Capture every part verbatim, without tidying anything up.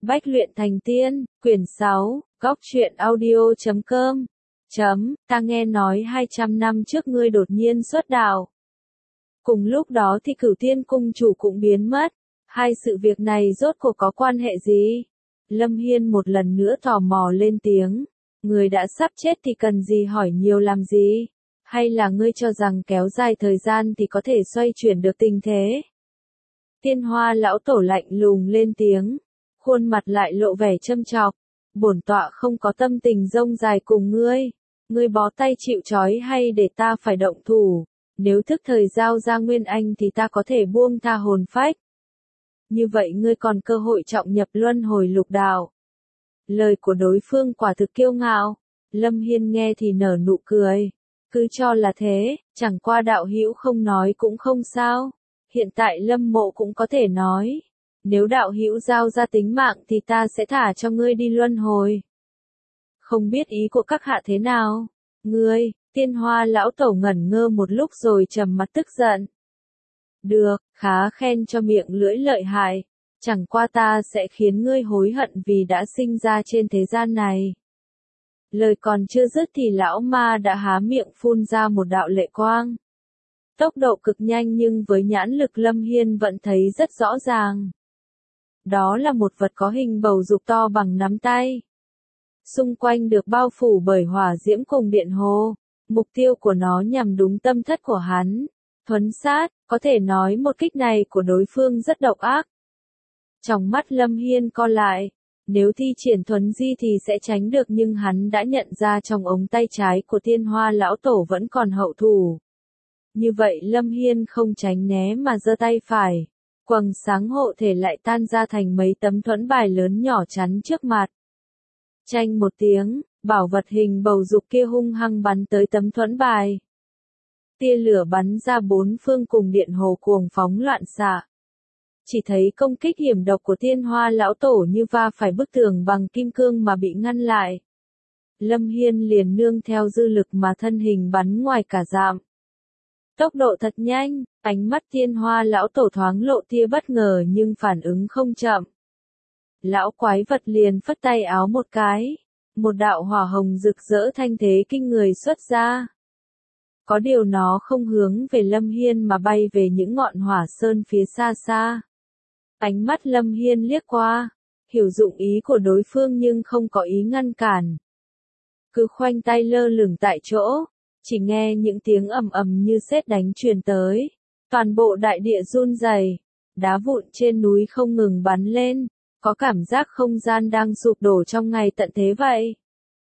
Bách luyện thành tiên, quyển sáu, góc truyện audio chấm com. Chấm, ta nghe nói hai trăm năm trước ngươi đột nhiên xuất đạo. Cùng lúc đó thì Cửu Tiên cung chủ cũng biến mất. Hai sự việc này rốt cuộc có quan hệ gì? Lâm Hiên một lần nữa tò mò lên tiếng. Người đã sắp chết thì cần gì hỏi nhiều làm gì? Hay là ngươi cho rằng kéo dài thời gian thì có thể xoay chuyển được tình thế? Tiên Hoa lão tổ lạnh lùng lên tiếng. Khuôn mặt lại lộ vẻ châm chọc. Bổn tọa không có tâm tình rông dài cùng ngươi. Ngươi bó tay chịu trói hay để ta phải động thủ? Nếu thức thời giao ra Nguyên Anh thì ta có thể buông tha hồn phách. Như vậy ngươi còn cơ hội trọng nhập luân hồi lục đạo. Lời của đối phương quả thực kiêu ngạo. Lâm Hiên nghe thì nở nụ cười. Cứ cho là thế, chẳng qua đạo hữu không nói cũng không sao. Hiện tại Lâm Mộ cũng có thể nói. Nếu đạo hữu giao ra tính mạng thì ta sẽ thả cho ngươi đi luân hồi. Không biết ý của các hạ thế nào? Ngươi, Tiên Hoa lão tổ ngẩn ngơ một lúc rồi trầm mặt tức giận. Được, khá khen cho miệng lưỡi lợi hại. Chẳng qua ta sẽ khiến ngươi hối hận vì đã sinh ra trên thế gian này. Lời còn chưa dứt thì lão ma đã há miệng phun ra một đạo lệ quang. Tốc độ cực nhanh nhưng với nhãn lực Lâm Hiên vẫn thấy rất rõ ràng. Đó là một vật có hình bầu dục to bằng nắm tay. Xung quanh được bao phủ bởi hỏa diễm cùng điện hồ. Mục tiêu của nó nhằm đúng tâm thất của hắn. Thuấn sát, có thể nói một kích này của đối phương rất độc ác. Trong mắt Lâm Hiên co lại. Nếu thi triển thuấn di thì sẽ tránh được nhưng hắn đã nhận ra trong ống tay trái của Tiên Hoa lão tổ vẫn còn hậu thủ. Như vậy Lâm Hiên không tránh né mà giơ tay phải. Quầng sáng hộ thể lại tan ra thành mấy tấm thuẫn bài lớn nhỏ chắn trước mặt. Chanh một tiếng, bảo vật hình bầu dục kia hung hăng bắn tới tấm thuẫn bài. Tia lửa bắn ra bốn phương cùng điện hồ cuồng phóng loạn xạ. Chỉ thấy công kích hiểm độc của Tiên Hoa lão tổ như va phải bức tường bằng kim cương mà bị ngăn lại. Lâm Hiên liền nương theo dư lực mà thân hình bắn ngoài cả dặm. Tốc độ thật nhanh, ánh mắt Tiên Hoa lão tổ thoáng lộ tia bất ngờ nhưng phản ứng không chậm. Lão quái vật liền phất tay áo một cái, một đạo hỏa hồng rực rỡ thanh thế kinh người xuất ra. Có điều nó không hướng về Lâm Hiên mà bay về những ngọn hỏa sơn phía xa xa. Ánh mắt Lâm Hiên liếc qua, hiểu dụng ý của đối phương nhưng không có ý ngăn cản. Cứ khoanh tay lơ lửng tại chỗ, chỉ nghe những tiếng ầm ầm như sét đánh truyền tới. Toàn bộ đại địa run rẩy, đá vụn trên núi không ngừng bắn lên, có cảm giác không gian đang sụp đổ trong ngày tận thế vậy.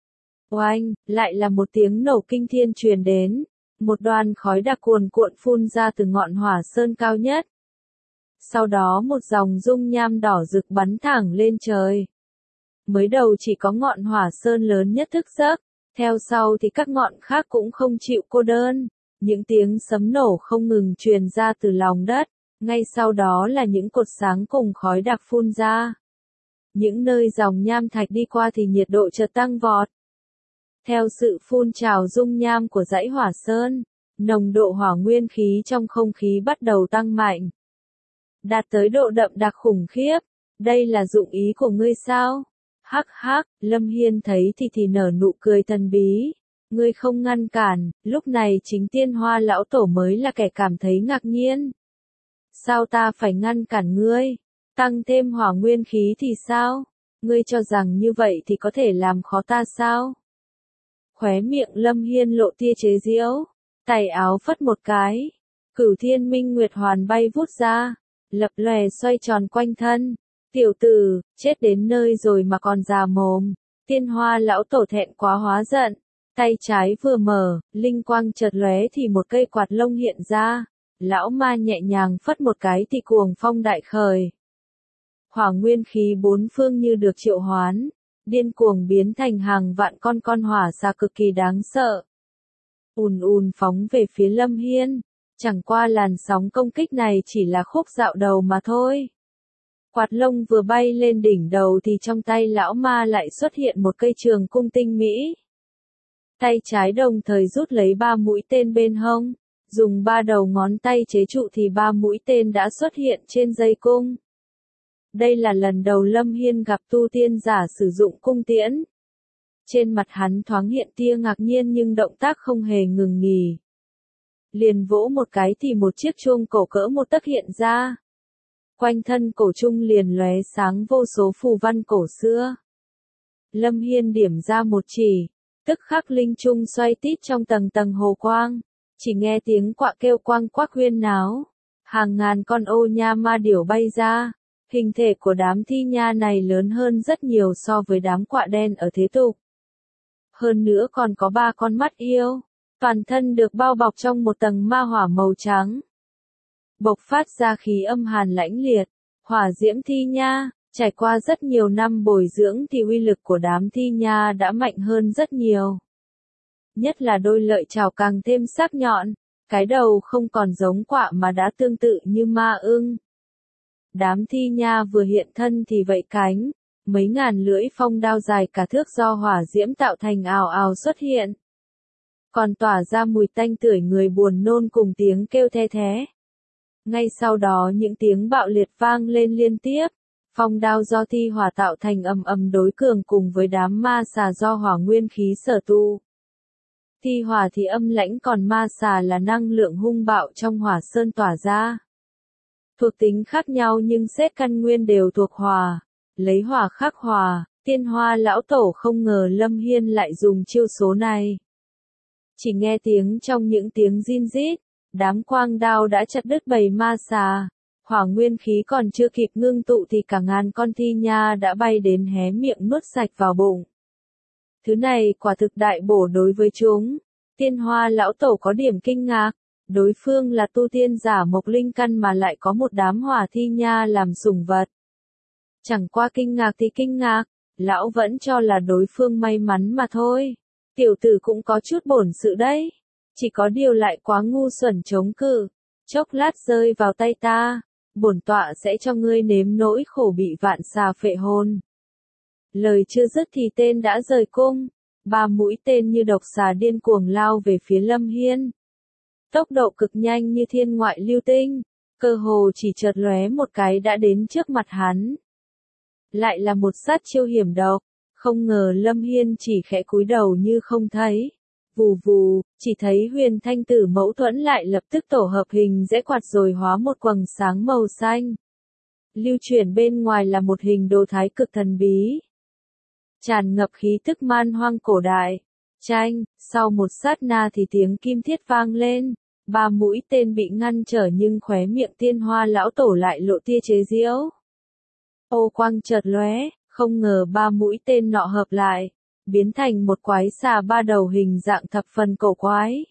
Oanh, lại là một tiếng nổ kinh thiên truyền đến, một đoàn khói đặc cuồn cuộn phun ra từ ngọn hỏa sơn cao nhất. Sau đó một dòng dung nham đỏ rực bắn thẳng lên trời. Mới đầu chỉ có ngọn hỏa sơn lớn nhất thức giấc, theo sau thì các ngọn khác cũng không chịu cô đơn. Những tiếng sấm nổ không ngừng truyền ra từ lòng đất, ngay sau đó là những cột sáng cùng khói đặc phun ra. Những nơi dòng nham thạch đi qua thì nhiệt độ chợt tăng vọt. Theo sự phun trào dung nham của dãy hỏa sơn, nồng độ hỏa nguyên khí trong không khí bắt đầu tăng mạnh. Đạt tới độ đậm đặc khủng khiếp. Đây là dụng ý của ngươi sao? Hắc hắc, Lâm Hiên thấy thì thì nở nụ cười thần bí. Ngươi không ngăn cản, lúc này chính Tiên Hoa lão tổ mới là kẻ cảm thấy ngạc nhiên. Sao ta phải ngăn cản ngươi? Tăng thêm hỏa nguyên khí thì sao? Ngươi cho rằng như vậy thì có thể làm khó ta sao? Khóe miệng Lâm Hiên lộ tia chế giễu, tay áo phất một cái. Cửu Thiên Minh Nguyệt Hoàn bay vút ra, lập lòe xoay tròn quanh thân. Tiểu tử, chết đến nơi rồi mà còn già mồm. Tiên Hoa lão tổ thẹn quá hóa giận. Tay trái vừa mở, linh quang chợt lóe thì một cây quạt lông hiện ra. Lão ma nhẹ nhàng phất một cái thì cuồng phong đại khởi. Hỏa nguyên khí bốn phương như được triệu hoán, điên cuồng biến thành hàng vạn con con hỏa xà cực kỳ đáng sợ. Ùn ùn phóng về phía Lâm Hiên. Chẳng qua làn sóng công kích này chỉ là khúc dạo đầu mà thôi. Quạt lông vừa bay lên đỉnh đầu thì trong tay lão ma lại xuất hiện một cây trường cung tinh mỹ. Tay trái đồng thời rút lấy ba mũi tên bên hông, dùng ba đầu ngón tay chế trụ thì ba mũi tên đã xuất hiện trên dây cung. Đây là lần đầu Lâm Hiên gặp tu tiên giả sử dụng cung tiễn. Trên mặt hắn thoáng hiện tia ngạc nhiên nhưng động tác không hề ngừng nghỉ. Liền vỗ một cái thì một chiếc chuông cổ cỡ một tấc hiện ra. Quanh thân cổ trung liền lóe sáng vô số phù văn cổ xưa. Lâm Hiên điểm ra một chỉ, tức khắc linh trung xoay tít trong tầng tầng hồ quang, chỉ nghe tiếng quạ kêu quang quắc huyên náo, hàng ngàn con ô nha ma điểu bay ra, hình thể của đám thi nha này lớn hơn rất nhiều so với đám quạ đen ở thế tục. Hơn nữa còn có ba con mắt yêu, toàn thân được bao bọc trong một tầng ma hỏa màu trắng. Bộc phát ra khí âm hàn lãnh liệt, hỏa diễm thi nha, trải qua rất nhiều năm bồi dưỡng thì uy lực của đám thi nha đã mạnh hơn rất nhiều. Nhất là đôi lợi chảo càng thêm sắc nhọn, cái đầu không còn giống quạ mà đã tương tự như ma ưng. Đám thi nha vừa hiện thân thì vẫy cánh, mấy ngàn lưỡi phong đao dài cả thước do hỏa diễm tạo thành ào ào xuất hiện. Còn tỏa ra mùi tanh tưởi người buồn nôn cùng tiếng kêu the thé. Ngay sau đó những tiếng bạo liệt vang lên liên tiếp, phong đao do thi hỏa tạo thành ầm ầm đối cường cùng với đám ma xà do hỏa nguyên khí sở tu. Thi hỏa thì âm lãnh còn ma xà là năng lượng hung bạo trong hỏa sơn tỏa ra. Thuộc tính khác nhau nhưng xét căn nguyên đều thuộc hỏa, lấy hỏa khắc hỏa, Tiên Hoa lão tổ không ngờ Lâm Hiên lại dùng chiêu số này. Chỉ nghe tiếng trong những tiếng rin rít, đám quang đao đã chặt đứt bầy ma xà, hỏa nguyên khí còn chưa kịp ngưng tụ thì cả ngàn con thi nha đã bay đến hé miệng nuốt sạch vào bụng. Thứ này quả thực đại bổ đối với chúng. Tiên Hoa lão tổ có điểm kinh ngạc, đối phương là tu tiên giả mộc linh căn mà lại có một đám hỏa thi nha làm sủng vật. Chẳng qua kinh ngạc thì kinh ngạc, lão vẫn cho là đối phương may mắn mà thôi. Tiểu tử cũng có chút bổn sự đấy, chỉ có điều lại quá ngu xuẩn chống cự, chốc lát rơi vào tay ta, bổn tọa sẽ cho ngươi nếm nỗi khổ bị vạn xà phệ hồn. Lời chưa dứt thì tên đã rời cung, ba mũi tên như độc xà điên cuồng lao về phía Lâm Hiên. Tốc độ cực nhanh như thiên ngoại lưu tinh, cơ hồ chỉ chợt lóe một cái đã đến trước mặt hắn. Lại là một sát chiêu hiểm độc, không ngờ Lâm Hiên chỉ khẽ cúi đầu như không thấy. Vù vù, chỉ thấy huyền thanh tử mẫu thuẫn lại lập tức tổ hợp hình rẽ quạt rồi hóa một quầng sáng màu xanh. Lưu chuyển bên ngoài là một hình đồ thái cực thần bí. Tràn ngập khí tức man hoang cổ đại. Chanh, sau một sát na thì tiếng kim thiết vang lên. Ba mũi tên bị ngăn trở nhưng khóe miệng Tiên Hoa lão tổ lại lộ tia chế giễu. Ô quang chợt lóe, không ngờ ba mũi tên nọ hợp lại, biến thành một quái xà ba đầu hình dạng thập phần cổ quái.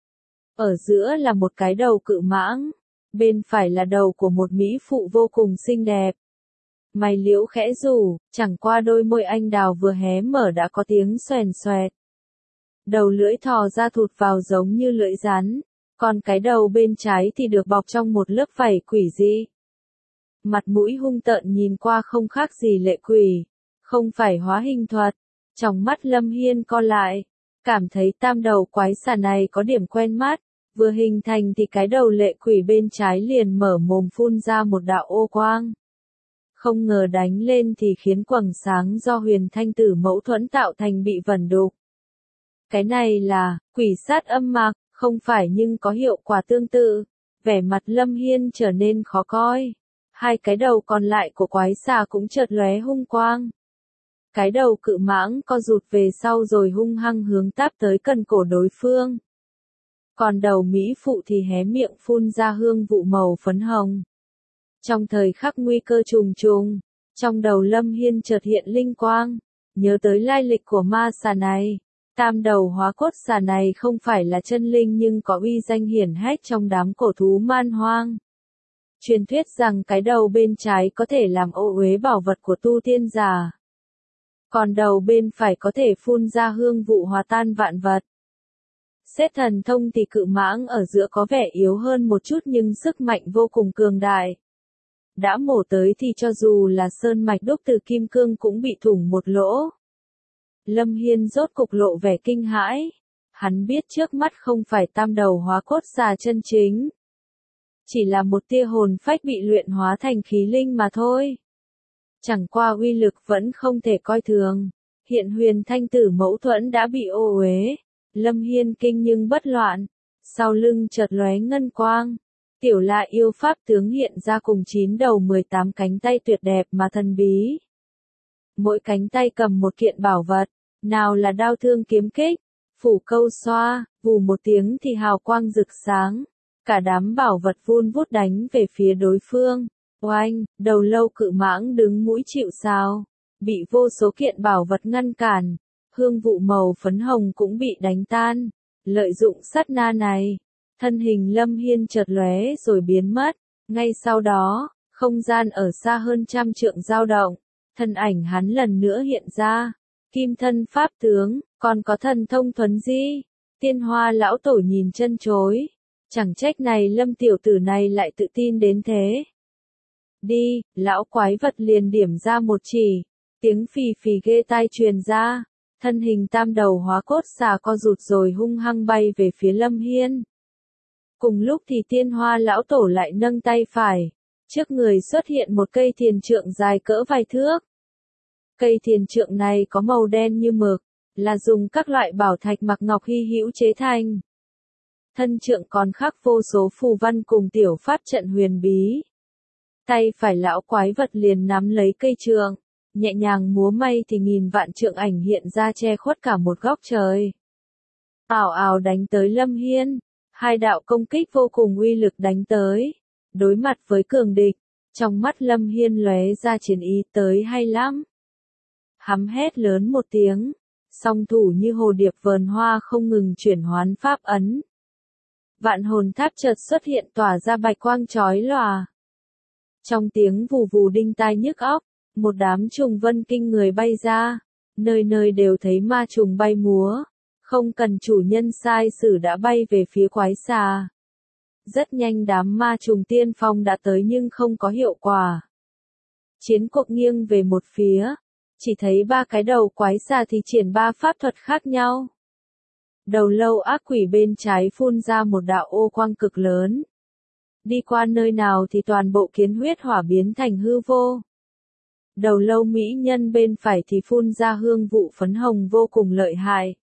Ở giữa là một cái đầu cự mãng, bên phải là đầu của một mỹ phụ vô cùng xinh đẹp. Mày liễu khẽ rủ, chẳng qua đôi môi anh đào vừa hé mở đã có tiếng xoèn xoẹt. Đầu lưỡi thò ra thụt vào giống như lưỡi rắn, còn cái đầu bên trái thì được bọc trong một lớp vảy quỷ dị. Mặt mũi hung tợn nhìn qua không khác gì lệ quỷ, không phải hóa hình thuật. Trong mắt Lâm Hiên co lại, cảm thấy tam đầu quái xà này có điểm quen mắt, vừa hình thành thì cái đầu lệ quỷ bên trái liền mở mồm phun ra một đạo ô quang. Không ngờ đánh lên thì khiến quầng sáng do huyền thanh tử mẫu thuẫn tạo thành bị vẩn đục. Cái này là quỷ sát âm mạc, không phải nhưng có hiệu quả tương tự. Vẻ mặt Lâm Hiên trở nên khó coi. Hai cái đầu còn lại của quái xà cũng chợt lóe hung quang. Cái đầu cự mãng co rụt về sau rồi hung hăng hướng táp tới cần cổ đối phương. Còn đầu mỹ phụ thì hé miệng phun ra hương vụ màu phấn hồng. Trong thời khắc nguy cơ trùng trùng, trong đầu Lâm Hiên chợt hiện linh quang, nhớ tới lai lịch của ma xà này. Tam đầu hóa cốt xà này không phải là chân linh nhưng có uy danh hiển hách trong đám cổ thú man hoang. Truyền thuyết rằng cái đầu bên trái có thể làm ô uế bảo vật của tu tiên giả. Còn đầu bên phải có thể phun ra hương vụ hòa tan vạn vật. Xét thần thông thì cự mãng ở giữa có vẻ yếu hơn một chút nhưng sức mạnh vô cùng cường đại. Đã mổ tới thì cho dù là sơn mạch đúc từ kim cương cũng bị thủng một lỗ. Lâm Hiên rốt cục lộ vẻ kinh hãi. Hắn biết trước mắt không phải tam đầu hóa cốt xà chân chính. Chỉ là một tia hồn phách bị luyện hóa thành khí linh mà thôi. Chẳng qua uy lực vẫn không thể coi thường. Hiện huyền thanh tử mẫu thuẫn đã bị ô uế. Lâm Hiên kinh nhưng bất loạn. Sau lưng chợt lóe ngân quang. Tiểu La yêu pháp tướng hiện ra cùng chín đầu mười tám cánh tay tuyệt đẹp mà thần bí. Mỗi cánh tay cầm một kiện bảo vật, nào là đao thương kiếm kích, phủ câu xoa, vù một tiếng thì hào quang rực sáng. Cả đám bảo vật vun vút đánh về phía đối phương. Oanh, đầu lâu cự mãng đứng mũi chịu sào, bị vô số kiện bảo vật ngăn cản. Hương vụ màu phấn hồng cũng bị đánh tan. Lợi dụng sát na này, thân hình Lâm Hiên chợt lóe rồi biến mất. Ngay sau đó, không gian ở xa hơn trăm trượng dao động. Thân ảnh hắn lần nữa hiện ra. Kim thân pháp tướng, còn có thần thông thuấn di. Tiên Hoa lão tổ nhìn chân chối. Chẳng trách này Lâm tiểu tử này lại tự tin đến thế. Đi, lão quái vật liền điểm ra một chỉ. Tiếng phì phì ghê tai truyền ra. Thân hình tam đầu hóa cốt xà co rụt rồi hung hăng bay về phía Lâm Hiên. Cùng lúc thì Tiên Hoa lão tổ lại nâng tay phải. Trước người xuất hiện một cây thiền trượng dài cỡ vài thước. Cây thiền trượng này có màu đen như mực, là dùng các loại bảo thạch mặc ngọc hy hữu chế thành. Thân trượng còn khắc vô số phù văn cùng tiểu pháp trận huyền bí. Tay phải lão quái vật liền nắm lấy cây trượng, nhẹ nhàng múa may thì nghìn vạn trượng ảnh hiện ra che khuất cả một góc trời. Ào ào đánh tới Lâm Hiên, hai đạo công kích vô cùng uy lực đánh tới. Đối mặt với cường địch, trong mắt Lâm Hiên lóe ra chiến ý tới hay lắm. Hắm hét lớn một tiếng, song thủ như hồ điệp vờn hoa không ngừng chuyển hoán pháp ấn. Vạn hồn tháp chợt xuất hiện tỏa ra bạch quang chói lòa. Trong tiếng vù vù đinh tai nhức óc, một đám trùng vân kinh người bay ra, nơi nơi đều thấy ma trùng bay múa, không cần chủ nhân sai sử đã bay về phía quái xà. Rất nhanh đám ma trùng tiên phong đã tới nhưng không có hiệu quả. Chiến cuộc nghiêng về một phía, chỉ thấy ba cái đầu quái xà thì triển ba pháp thuật khác nhau. Đầu lâu ác quỷ bên trái phun ra một đạo ô quang cực lớn. Đi qua nơi nào thì toàn bộ kiến huyết hỏa biến thành hư vô. Đầu lâu mỹ nhân bên phải thì phun ra hương vụ phấn hồng vô cùng lợi hại.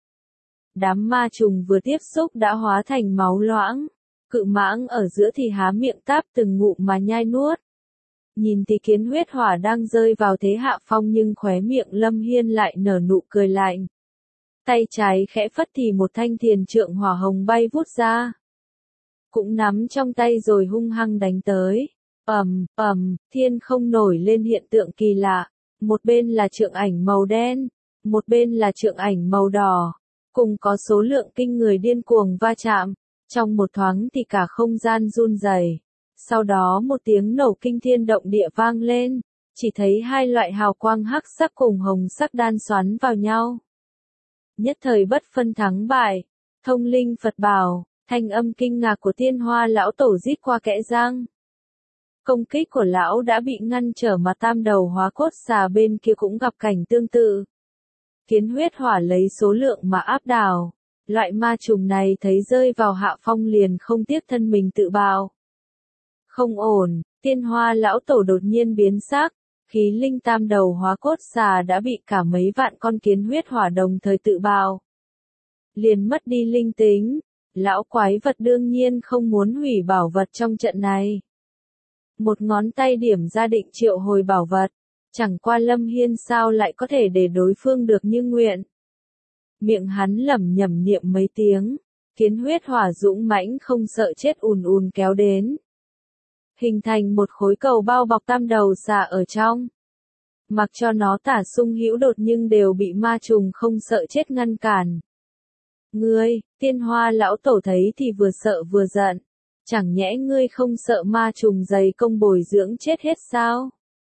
Đám ma trùng vừa tiếp xúc đã hóa thành máu loãng. Cự mãng ở giữa thì há miệng táp từng ngụm mà nhai nuốt. Nhìn thì kiến huyết hỏa đang rơi vào thế hạ phong nhưng khóe miệng Lâm Hiên lại nở nụ cười lạnh. Tay trái khẽ phất thì một thanh thiền trượng hỏa hồng bay vút ra. Cũng nắm trong tay rồi hung hăng đánh tới. Ầm, ầm, thiên không nổi lên hiện tượng kỳ lạ. Một bên là trượng ảnh màu đen, một bên là trượng ảnh màu đỏ. Cùng có số lượng kinh người điên cuồng va chạm. Trong một thoáng thì cả không gian run rẩy. Sau đó một tiếng nổ kinh thiên động địa vang lên. Chỉ thấy hai loại hào quang hắc sắc cùng hồng sắc đan xoắn vào nhau. Nhất thời bất phân thắng bại. Thông linh Phật bảo, thanh âm kinh ngạc của Tiên Hoa lão tổ rít qua kẽ răng. Công kích của lão đã bị ngăn trở mà tam đầu hóa cốt xà bên kia cũng gặp cảnh tương tự. Kiến huyết hỏa lấy số lượng mà áp đảo. Loại ma trùng này thấy rơi vào hạ phong liền không tiếc thân mình tự bào. Không ổn, Tiên Hoa lão tổ đột nhiên biến sắc, khí linh tam đầu hóa cốt xà đã bị cả mấy vạn con kiến huyết hỏa đồng thời tự bào. Liền mất đi linh tính, lão quái vật đương nhiên không muốn hủy bảo vật trong trận này. Một ngón tay điểm ra định triệu hồi bảo vật, chẳng qua Lâm Hiên sao lại có thể để đối phương được như nguyện. Miệng hắn lẩm nhẩm niệm mấy tiếng, kiến huyết hỏa dũng mãnh không sợ chết ùn ùn kéo đến. Hình thành một khối cầu bao bọc tam đầu xà ở trong. Mặc cho nó tả sung hữu đột nhưng đều bị ma trùng không sợ chết ngăn cản. Ngươi, Tiên Hoa lão tổ thấy thì vừa sợ vừa giận. Chẳng nhẽ ngươi không sợ ma trùng dày công bồi dưỡng chết hết sao?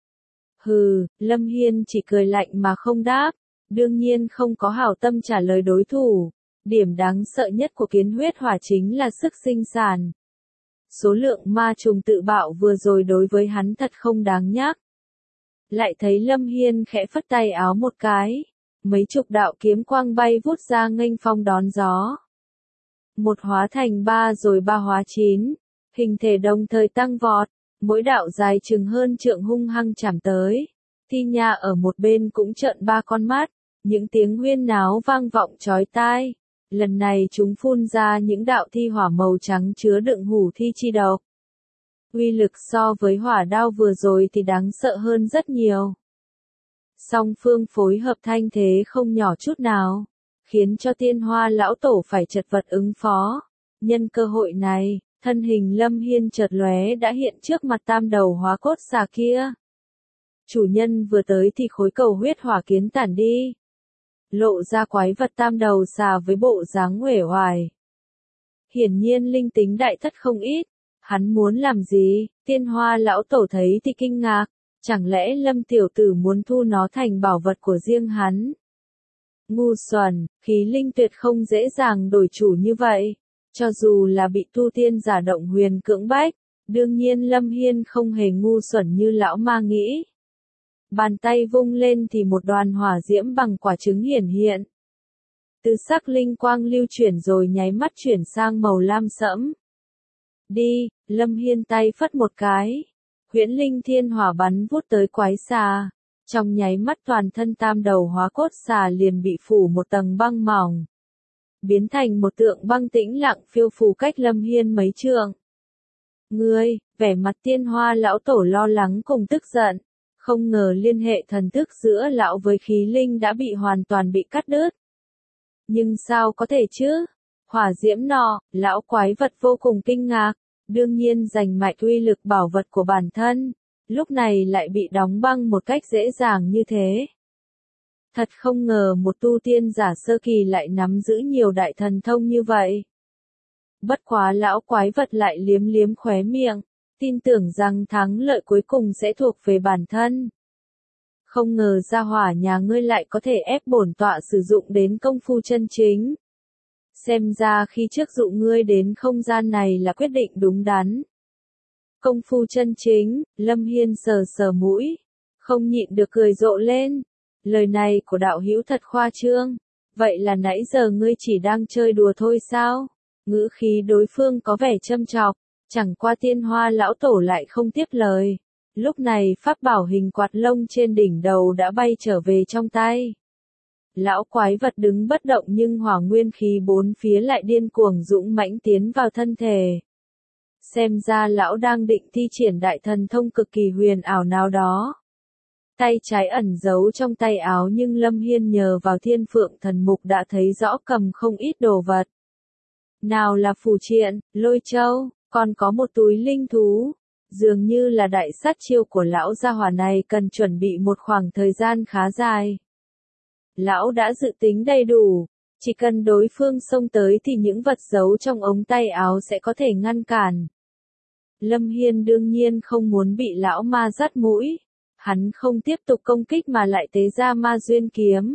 Hừ, Lâm Hiên chỉ cười lạnh mà không đáp. Đương nhiên không có hảo tâm trả lời đối thủ. Điểm đáng sợ nhất của kiến huyết hỏa chính là sức sinh sản. Số lượng ma trùng tự bạo vừa rồi đối với hắn thật không đáng nhắc. Lại thấy Lâm Hiên khẽ phất tay áo một cái. Mấy chục đạo kiếm quang bay vút ra nghênh phong đón gió. Một hóa thành ba rồi ba hóa chín. Hình thể đồng thời tăng vọt. Mỗi đạo dài chừng hơn trượng hung hăng chảm tới. Ti Nha ở một bên cũng trợn ba con mắt, những tiếng huyên náo vang vọng chói tai. Lần này chúng phun ra những đạo thi hỏa màu trắng chứa đựng hủ thi chi độc. Uy lực so với hỏa đao vừa rồi thì đáng sợ hơn rất nhiều. Song phương phối hợp thanh thế không nhỏ chút nào, khiến cho Tiên Hoa lão tổ phải chật vật ứng phó. Nhân cơ hội này, thân hình Lâm Hiên chợt lóe đã hiện trước mặt tam đầu hóa cốt xà kia. Chủ nhân vừa tới thì khối cầu huyết hỏa kiến tản đi, lộ ra quái vật tam đầu xà với bộ dáng uể oải. Hiển nhiên linh tính đại thất không ít. Hắn muốn làm gì? Tiên Hoa lão tổ thấy thì kinh ngạc, chẳng lẽ Lâm tiểu tử muốn thu nó thành bảo vật của riêng hắn? Ngu xuẩn, khí linh tuyệt không dễ dàng đổi chủ như vậy, cho dù là bị tu tiên giả động huyền cưỡng bách, đương nhiên Lâm Hiên không hề ngu xuẩn như lão ma nghĩ. Bàn tay vung lên thì một đoàn hỏa diễm bằng quả trứng hiển hiện. Từ sắc linh quang lưu chuyển rồi nháy mắt chuyển sang màu lam sẫm. Đi, Lâm Hiên tay phất một cái. Huyễn linh thiên hỏa bắn vút tới quái xà. Trong nháy mắt toàn thân tam đầu hóa cốt xà liền bị phủ một tầng băng mỏng. Biến thành một tượng băng tĩnh lặng phiêu phù cách Lâm Hiên mấy trượng. Ngươi, vẻ mặt Tiên Hoa lão tổ lo lắng cùng tức giận. Không ngờ liên hệ thần thức giữa lão với khí linh đã bị hoàn toàn bị cắt đứt. Nhưng sao có thể chứ? Hỏa diễm nọ, lão quái vật vô cùng kinh ngạc, đương nhiên giành mạch uy lực bảo vật của bản thân, lúc này lại bị đóng băng một cách dễ dàng như thế. Thật không ngờ một tu tiên giả sơ kỳ lại nắm giữ nhiều đại thần thông như vậy. Bất quá lão quái vật lại liếm liếm khóe miệng, tin tưởng rằng thắng lợi cuối cùng sẽ thuộc về bản thân. Không ngờ gia hỏa nhà ngươi lại có thể ép bổn tọa sử dụng đến công phu chân chính. Xem ra khi trước dụ ngươi đến không gian này là quyết định đúng đắn. Công phu chân chính, Lâm Hiên sờ sờ mũi, không nhịn được cười rộ lên. Lời này của đạo hữu thật khoa trương, vậy là nãy giờ ngươi chỉ đang chơi đùa thôi sao? Ngữ khí đối phương có vẻ châm chọc, chẳng qua Tiên Hoa lão tổ lại không tiếp lời. Lúc này pháp bảo hình quạt lông trên đỉnh đầu đã bay trở về trong tay. Lão quái vật đứng bất động nhưng hỏa nguyên khí bốn phía lại điên cuồng dũng mãnh tiến vào thân thể. Xem ra lão đang định thi triển đại thần thông cực kỳ huyền ảo nào đó. Tay trái ẩn giấu trong tay áo nhưng Lâm Hiên nhờ vào thiên phượng thần mục đã thấy rõ cầm không ít đồ vật. Nào là phù triện, lôi châu, còn có một túi linh thú. Dường như là đại sát chiêu của lão gia hỏa này cần chuẩn bị một khoảng thời gian khá dài. Lão đã dự tính đầy đủ, chỉ cần đối phương xông tới thì những vật giấu trong ống tay áo sẽ có thể ngăn cản. Lâm Hiên đương nhiên không muốn bị lão ma dắt mũi, hắn không tiếp tục công kích mà lại tế ra ma duyên kiếm.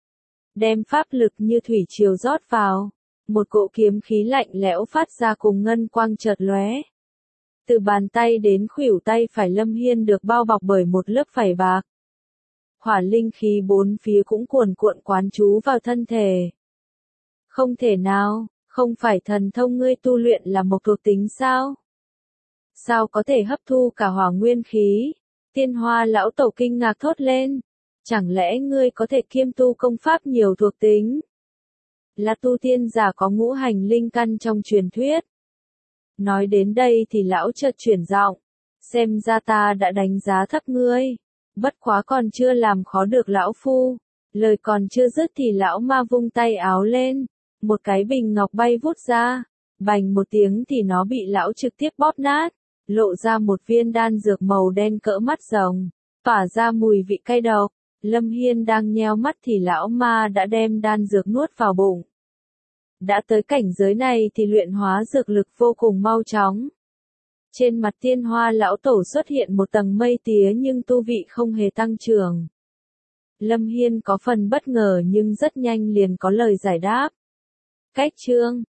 Đem pháp lực như thủy triều rót vào, một cỗ kiếm khí lạnh lẽo phát ra cùng ngân quang chợt lóe. Từ bàn tay đến khuỷu tay phải Lâm Hiên được bao bọc bởi một lớp vảy bạc. Hỏa linh khí bốn phía cũng cuồn cuộn quán trú vào thân thể. Không thể nào, không phải thần thông ngươi tu luyện là một thuộc tính sao? Sao có thể hấp thu cả hỏa nguyên khí? Tiên Hoa lão tổ kinh ngạc thốt lên. Chẳng lẽ ngươi có thể kiêm tu công pháp nhiều thuộc tính? Là tu tiên giả có ngũ hành linh căn trong truyền thuyết. Nói đến đây thì lão chợt chuyển giọng. Xem ra ta đã đánh giá thấp ngươi. Bất quá còn chưa làm khó được lão phu. Lời còn chưa dứt thì lão ma vung tay áo lên. Một cái bình ngọc bay vút ra. Bành một tiếng thì nó bị lão trực tiếp bóp nát. Lộ ra một viên đan dược màu đen cỡ mắt rồng. Tỏa ra mùi vị cay độc. Lâm Hiên đang nheo mắt thì lão ma đã đem đan dược nuốt vào bụng. Đã tới cảnh giới này thì luyện hóa dược lực vô cùng mau chóng. Trên mặt Tiên Hoa lão tổ xuất hiện một tầng mây tía nhưng tu vị không hề tăng trưởng. Lâm Hiên có phần bất ngờ nhưng rất nhanh liền có lời giải đáp. Cách chương